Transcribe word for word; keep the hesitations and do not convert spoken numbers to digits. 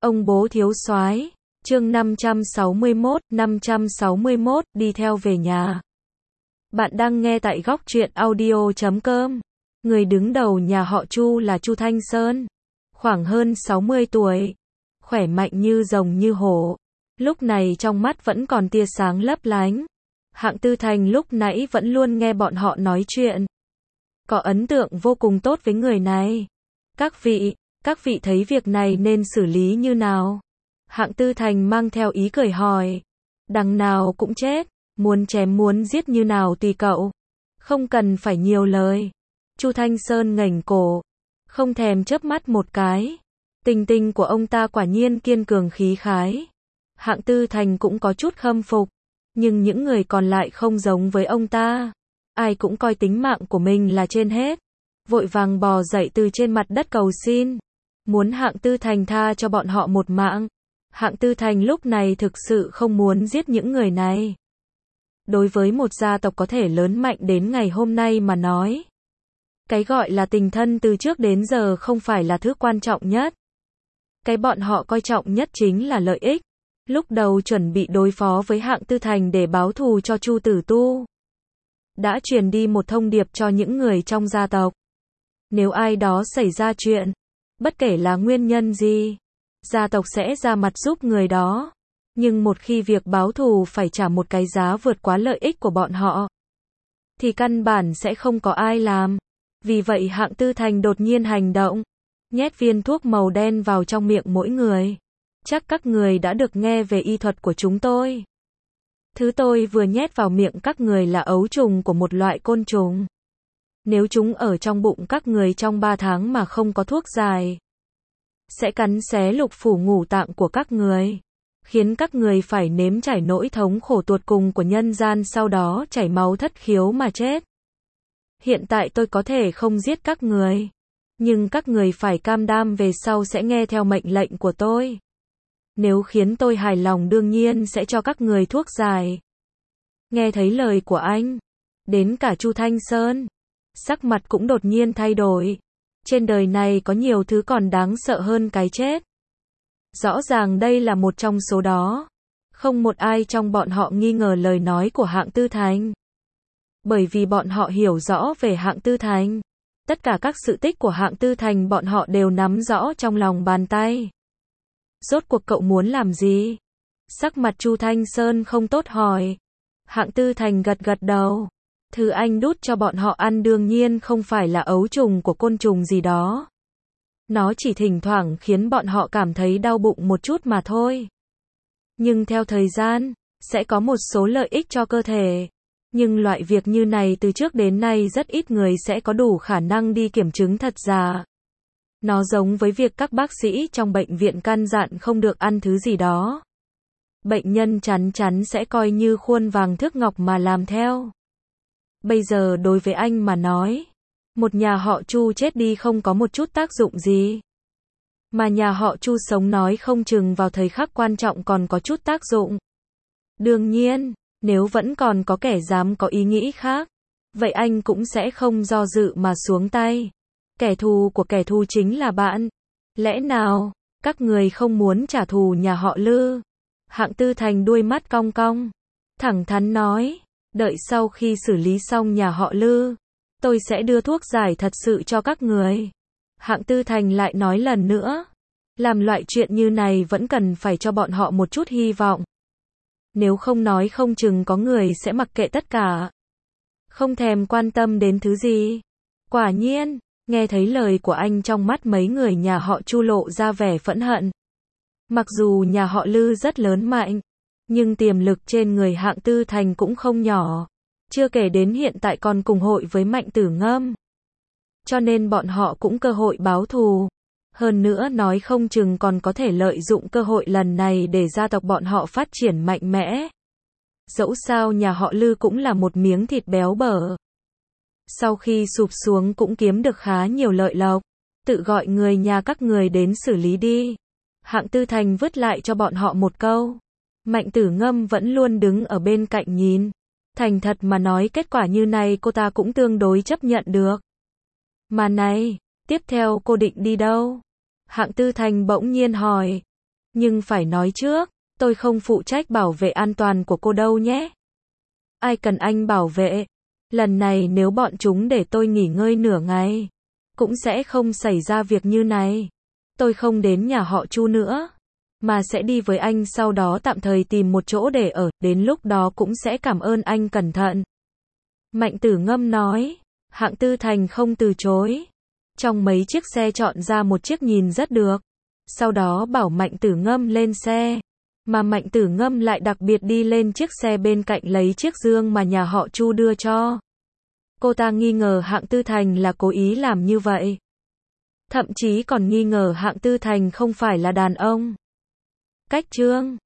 Ông bố thiếu soái, chương năm trăm sáu mươi mốt, năm trăm sáu mươi mốt, đi theo về nhà. Bạn đang nghe tại góc truyện audio chấm com. Người đứng đầu nhà họ Chu là Chu Thanh Sơn, khoảng hơn sáu mươi tuổi, khỏe mạnh như rồng như hổ. Lúc này trong mắt vẫn còn tia sáng lấp lánh. Hạng Tư Thành lúc nãy vẫn luôn nghe bọn họ nói chuyện, có ấn tượng vô cùng tốt với người này. Các vị, các vị thấy việc này nên xử lý như nào? Hạng Tư Thành mang theo ý cười hỏi. Đằng nào cũng chết, muốn chém muốn giết như nào tùy cậu, không cần phải nhiều lời. Chu Thanh Sơn ngẩng cổ, không thèm chớp mắt một cái. Tình tình của ông ta quả nhiên kiên cường khí khái. Hạng Tư Thành cũng có chút khâm phục, nhưng những người còn lại không giống với ông ta. Ai cũng coi tính mạng của mình là trên hết, vội vàng bò dậy từ trên mặt đất cầu xin, muốn Hạng Tư Thành tha cho bọn họ một mạng. Hạng Tư Thành lúc này thực sự không muốn giết những người này. Đối với một gia tộc có thể lớn mạnh đến ngày hôm nay mà nói, cái gọi là tình thân từ trước đến giờ không phải là thứ quan trọng nhất. Cái bọn họ coi trọng nhất chính là lợi ích. Lúc đầu chuẩn bị đối phó với Hạng Tư Thành để báo thù cho Chu Tử Tu, đã truyền đi một thông điệp cho những người trong gia tộc. Nếu ai đó xảy ra chuyện, bất kể là nguyên nhân gì, gia tộc sẽ ra mặt giúp người đó. Nhưng một khi việc báo thù phải trả một cái giá vượt quá lợi ích của bọn họ, thì căn bản sẽ không có ai làm. Vì vậy Hạng Tư Thành đột nhiên hành động, nhét viên thuốc màu đen vào trong miệng mỗi người. Chắc các người đã được nghe về y thuật của chúng tôi. Thứ tôi vừa nhét vào miệng các người là ấu trùng của một loại côn trùng. Nếu chúng ở trong bụng các người trong ba tháng mà không có thuốc giải, sẽ cắn xé lục phủ ngũ tạng của các người, khiến các người phải nếm trải nỗi thống khổ tột cùng của nhân gian, sau đó chảy máu thất khiếu mà chết. Hiện tại tôi có thể không giết các người, nhưng các người phải cam đoan về sau sẽ nghe theo mệnh lệnh của tôi. Nếu khiến tôi hài lòng đương nhiên sẽ cho các người thuốc giải. Nghe thấy lời của anh, đến cả Chu Thanh Sơn, sắc mặt cũng đột nhiên thay đổi. Trên đời này có nhiều thứ còn đáng sợ hơn cái chết. Rõ ràng đây là một trong số đó. Không một ai trong bọn họ nghi ngờ lời nói của Hạng Tư Thành. Bởi vì bọn họ hiểu rõ về Hạng Tư Thành. Tất cả các sự tích của Hạng Tư Thành bọn họ đều nắm rõ trong lòng bàn tay. Rốt cuộc cậu muốn làm gì? Sắc mặt Chu Thanh Sơn không tốt hỏi. Hạng Tư Thành gật gật đầu. Thứ anh đút cho bọn họ ăn đương nhiên không phải là ấu trùng của côn trùng gì đó. Nó chỉ thỉnh thoảng khiến bọn họ cảm thấy đau bụng một chút mà thôi. Nhưng theo thời gian, sẽ có một số lợi ích cho cơ thể. Nhưng loại việc như này từ trước đến nay rất ít người sẽ có đủ khả năng đi kiểm chứng thật giả. Nó giống với việc các bác sĩ trong bệnh viện căn dặn không được ăn thứ gì đó. Bệnh nhân chắn chắn sẽ coi như khuôn vàng thước ngọc mà làm theo. Bây giờ đối với anh mà nói, một nhà họ Chu chết đi không có một chút tác dụng gì. Mà nhà họ Chu sống nói không chừng vào thời khắc quan trọng còn có chút tác dụng. Đương nhiên, nếu vẫn còn có kẻ dám có ý nghĩ khác, vậy anh cũng sẽ không do dự mà xuống tay. Kẻ thù của kẻ thù chính là bạn. Lẽ nào, các người không muốn trả thù nhà họ Lư? Hạng Tư Thành đuôi mắt cong cong, thẳng thắn nói, đợi sau khi xử lý xong nhà họ Lư, tôi sẽ đưa thuốc giải thật sự cho các người. Hạng Tư Thành lại nói lần nữa, làm loại chuyện như này vẫn cần phải cho bọn họ một chút hy vọng. Nếu không nói không chừng có người sẽ mặc kệ tất cả, không thèm quan tâm đến thứ gì. Quả nhiên, nghe thấy lời của anh trong mắt mấy người nhà họ Chu lộ ra vẻ phẫn hận. Mặc dù nhà họ Lư rất lớn mạnh, nhưng tiềm lực trên người Hạng Tư Thành cũng không nhỏ. Chưa kể đến hiện tại còn cùng hội với Mạnh Tử Ngâm. Cho nên bọn họ cũng cơ hội báo thù. Hơn nữa nói không chừng còn có thể lợi dụng cơ hội lần này để gia tộc bọn họ phát triển mạnh mẽ. Dẫu sao nhà họ Lư cũng là một miếng thịt béo bở. Sau khi sụp xuống cũng kiếm được khá nhiều lợi lộc. Tự gọi người nhà các người đến xử lý đi. Hạng Tư Thành vứt lại cho bọn họ một câu. Mạnh Tử Ngâm vẫn luôn đứng ở bên cạnh nhìn. Thành thật mà nói kết quả như này cô ta cũng tương đối chấp nhận được. Mà này, tiếp theo cô định đi đâu? Hạng Tư Thành bỗng nhiên hỏi. Nhưng phải nói trước, tôi không phụ trách bảo vệ an toàn của cô đâu nhé. Ai cần anh bảo vệ? Lần này nếu bọn chúng để tôi nghỉ ngơi nửa ngày, cũng sẽ không xảy ra việc như này. Tôi không đến nhà họ Chu nữa, mà sẽ đi với anh sau đó tạm thời tìm một chỗ để ở, đến lúc đó cũng sẽ cảm ơn anh cẩn thận. Mạnh Tử Ngâm nói, Hạng Tư Thành không từ chối. Trong mấy chiếc xe chọn ra một chiếc nhìn rất được. Sau đó bảo Mạnh Tử Ngâm lên xe. Mà Mạnh Tử Ngâm lại đặc biệt đi lên chiếc xe bên cạnh lấy chiếc dương mà nhà họ Chu đưa cho. Cô ta nghi ngờ Hạng Tư Thành là cố ý làm như vậy. Thậm chí còn nghi ngờ Hạng Tư Thành không phải là đàn ông. Cách chương